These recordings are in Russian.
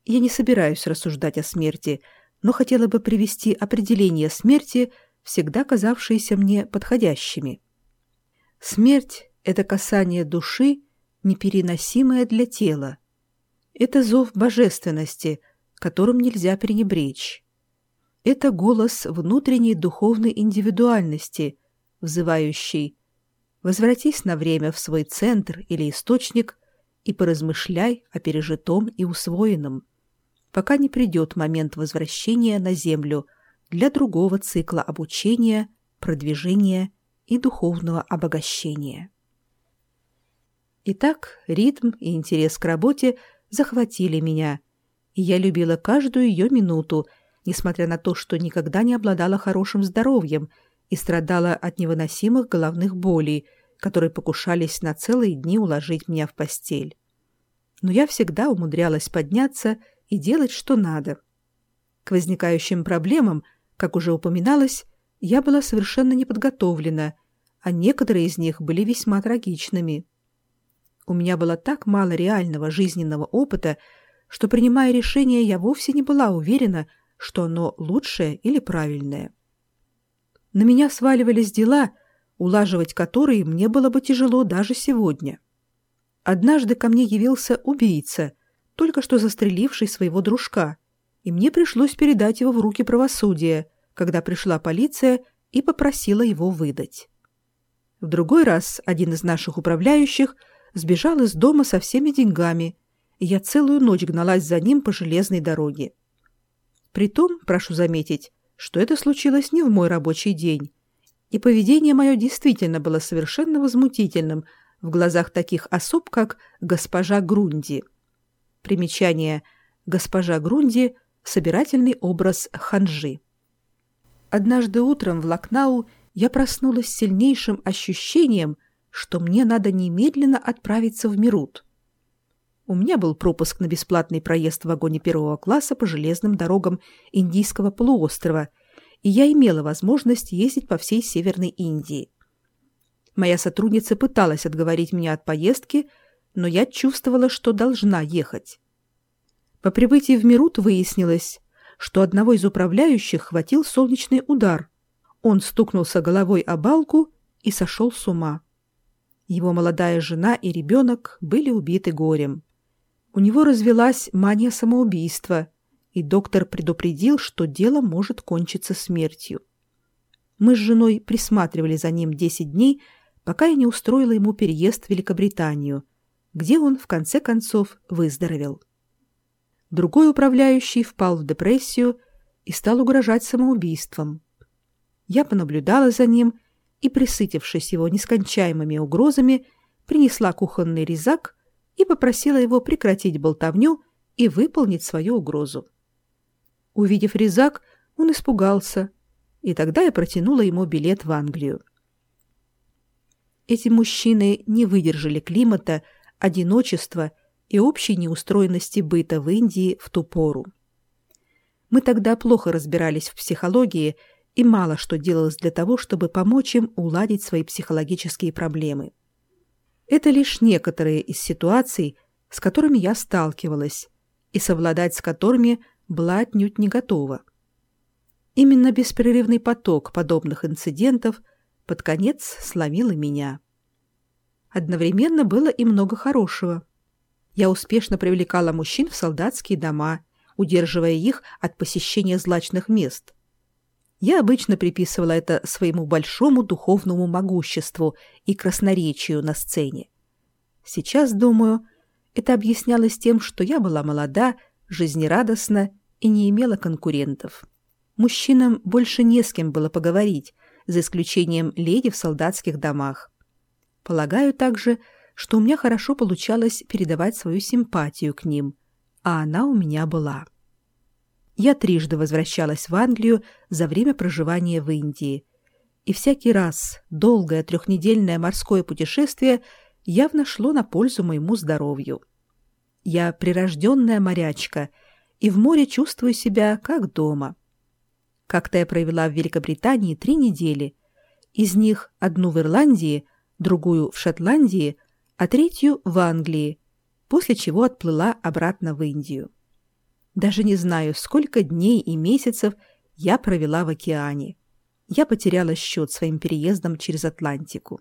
Я не собираюсь рассуждать о смерти, но хотела бы привести определение смерти, всегда казавшиеся мне подходящими. Смерть — это касание души, непереносимое для тела. Это зов божественности, которым нельзя пренебречь. Это голос внутренней духовной индивидуальности, взывающий: «Возвратись на время в свой центр или источник и поразмышляй о пережитом и усвоенном, пока не придет момент возвращения на Землю для другого цикла обучения, продвижения и духовного обогащения». Итак, ритм и интерес к работе захватили меня, и я любила каждую ее минуту, несмотря на то, что никогда не обладала хорошим здоровьем и страдала от невыносимых головных болей, которые покушались на целые дни уложить меня в постель. Но я всегда умудрялась подняться и делать, что надо. К возникающим проблемам, как уже упоминалось, я была совершенно не подготовлена, а некоторые из них были весьма трагичными. У меня было так мало реального жизненного опыта, что, принимая решение, я вовсе не была уверена, что оно лучшее или правильное. На меня сваливались дела, улаживать которые мне было бы тяжело даже сегодня. Однажды ко мне явился убийца, только что застреливший своего дружка, и мне пришлось передать его в руки правосудия, когда пришла полиция и попросила его выдать. В другой раз один из наших управляющих сбежал из дома со всеми деньгами, и я целую ночь гналась за ним по железной дороге. Притом, прошу заметить, что это случилось не в мой рабочий день, и поведение мое действительно было совершенно возмутительным в глазах таких особ, как госпожа Грунди. Примечание: госпожа Грунди — собирательный образ ханжи. Однажды утром в Лакнау я проснулась с сильнейшим ощущением, что мне надо немедленно отправиться в Мирут. У меня был пропуск на бесплатный проезд в вагоне первого класса по железным дорогам Индийского полуострова, и я имела возможность ездить по всей Северной Индии. Моя сотрудница пыталась отговорить меня от поездки, но я чувствовала, что должна ехать. По прибытии в Мирут выяснилось, что одного из управляющих хватил солнечный удар. Он стукнулся головой о балку и сошел с ума. Его молодая жена и ребенок были убиты горем. У него развелась мания самоубийства, и доктор предупредил, что дело может кончиться смертью. Мы с женой присматривали за ним 10 дней, пока я не устроила ему переезд в Великобританию, где он, в конце концов, выздоровел. Другой управляющий впал в депрессию и стал угрожать самоубийством. Я понаблюдала за ним и, пресытившись его нескончаемыми угрозами, принесла кухонный резак и попросила его прекратить болтовню и выполнить свою угрозу. Увидев резак, он испугался, и тогда я протянула ему билет в Англию. Эти мужчины не выдержали климата, одиночества и общей неустроенности быта в Индии в ту пору. Мы тогда плохо разбирались в психологии, и мало что делалось для того, чтобы помочь им уладить свои психологические проблемы. Это лишь некоторые из ситуаций, с которыми я сталкивалась, и совладать с которыми была отнюдь не готова. Именно беспрерывный поток подобных инцидентов под конец сломил и меня. Одновременно было и много хорошего. Я успешно привлекала мужчин в солдатские дома, удерживая их от посещения злачных мест. Я обычно приписывала это своему большому духовному могуществу и красноречию на сцене. Сейчас, думаю, это объяснялось тем, что я была молода, жизнерадостна и не имела конкурентов. Мужчинам больше не с кем было поговорить, за исключением леди в солдатских домах. Полагаю также, что у меня хорошо получалось передавать свою симпатию к ним, а она у меня была. Я трижды возвращалась в Англию за время проживания в Индии, и всякий раз долгое 3-недельное морское путешествие явно шло на пользу моему здоровью. Я прирожденная морячка, и в море чувствую себя как дома. Как-то я провела в Великобритании 3 недели, из них одну в Ирландии, другую в Шотландии, а третью в Англии, после чего отплыла обратно в Индию. Даже не знаю, сколько дней и месяцев я провела в океане. Я потеряла счет своим переездом через Атлантику.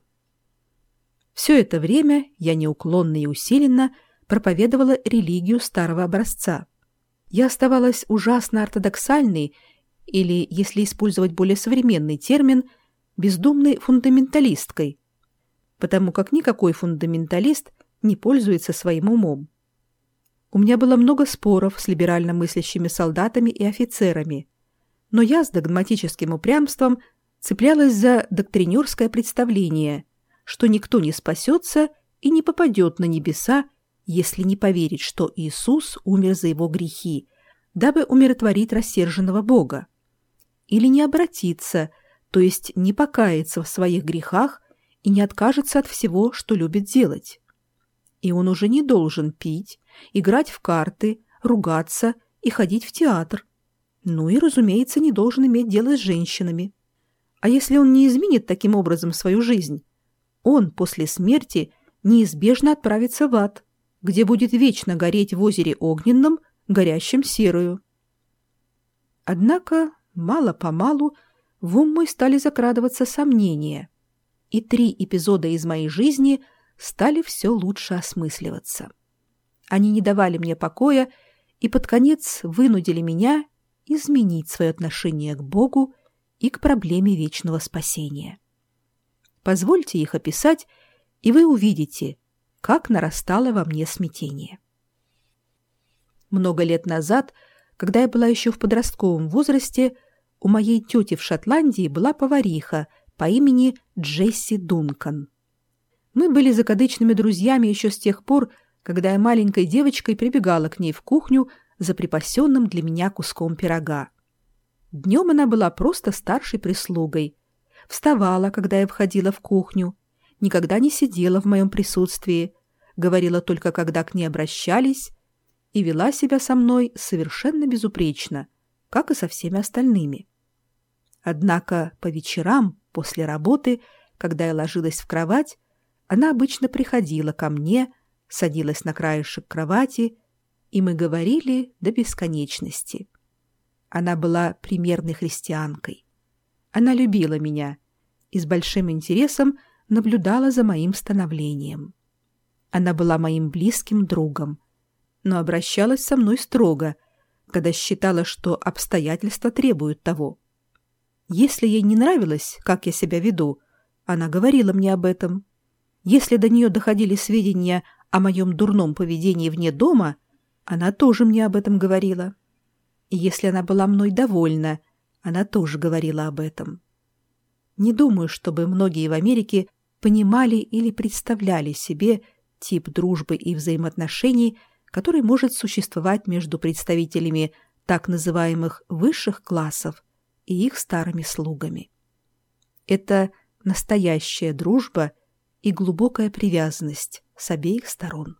Все это время я неуклонно и усиленно проповедовала религию старого образца. Я оставалась ужасно ортодоксальной, или, если использовать более современный термин, бездумной фундаменталисткой, потому как никакой фундаменталист не пользуется своим умом. У меня было много споров с либерально мыслящими солдатами и офицерами, но я с догматическим упрямством цеплялась за доктринерское представление, что никто не спасется и не попадет на небеса, если не поверить, что Иисус умер за его грехи, дабы умиротворить рассерженного Бога, или не обратиться, то есть не покаяться в своих грехах и не откажется от всего, что любит делать. И он уже не должен пить, играть в карты, ругаться и ходить в театр. Ну и, разумеется, не должен иметь дело с женщинами. А если он не изменит таким образом свою жизнь, он после смерти неизбежно отправится в ад, где будет вечно гореть в озере огненном, горящем серою. Однако мало-помалу в ум мой стали закрадываться сомнения, и 3 эпизода из моей жизни стали все лучше осмысливаться. Они не давали мне покоя и под конец вынудили меня изменить свое отношение к Богу и к проблеме вечного спасения. Позвольте их описать, и вы увидите, как нарастало во мне смятение. Много лет назад, когда я была еще в подростковом возрасте, у моей тети в Шотландии была повариха по имени Джесси Дункан. Мы были закадычными друзьями еще с тех пор, когда я маленькой девочкой прибегала к ней в кухню за припасенным для меня куском пирога. Днем она была просто старшей прислугой, вставала, когда я входила в кухню, никогда не сидела в моем присутствии, говорила только, когда к ней обращались, и вела себя со мной совершенно безупречно, как и со всеми остальными. Однако по вечерам, после работы, когда я ложилась в кровать, она обычно приходила ко мне, садилась на краешек кровати, и мы говорили до бесконечности. Она была примерной христианкой. Она любила меня и с большим интересом наблюдала за моим становлением. Она была моим близким другом, но обращалась со мной строго, когда считала, что обстоятельства требуют того. Если ей не нравилось, как я себя веду, она говорила мне об этом. Если до нее доходили сведения о моем дурном поведении вне дома, она тоже мне об этом говорила. И если она была мной довольна, она тоже говорила об этом. Не думаю, чтобы многие в Америке понимали или представляли себе тип дружбы и взаимоотношений, который может существовать между представителями так называемых высших классов и их старыми слугами. Это настоящая дружба и глубокая привязанность с обеих сторон.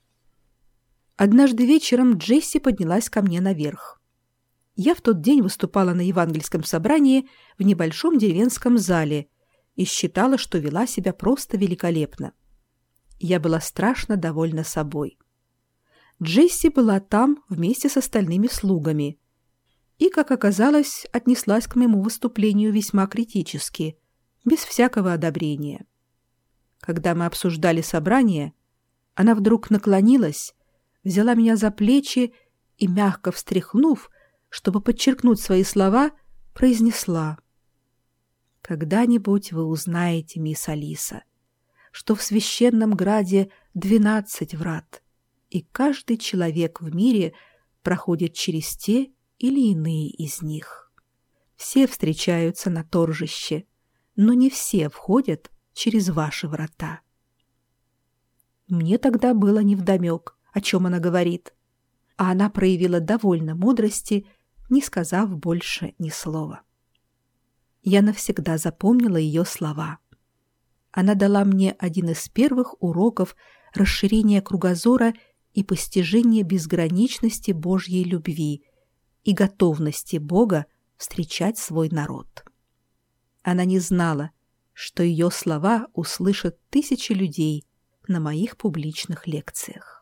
Однажды вечером Джесси поднялась ко мне наверх. Я в тот день выступала на евангельском собрании в небольшом деревенском зале и считала, что вела себя просто великолепно. Я была страшно довольна собой. Джесси была там вместе с остальными слугами и, как оказалось, отнеслась к моему выступлению весьма критически, без всякого одобрения. Когда мы обсуждали собрание, она вдруг наклонилась, взяла меня за плечи и, мягко встряхнув, чтобы подчеркнуть свои слова, произнесла: «Когда-нибудь вы узнаете, мисс Алиса, что в священном граде 12 врат, и каждый человек в мире проходит через те или иные из них. Все встречаются на торжище, но не все входят через ваши врата». Мне тогда было невдомек, о чем она говорит, а она проявила довольно мудрости, не сказав больше ни слова. Я навсегда запомнила ее слова. Она дала мне один из первых уроков расширения кругозора и постижения безграничности Божьей любви и готовности Бога встречать свой народ. Она не знала, что ее слова услышат тысячи людей на моих публичных лекциях.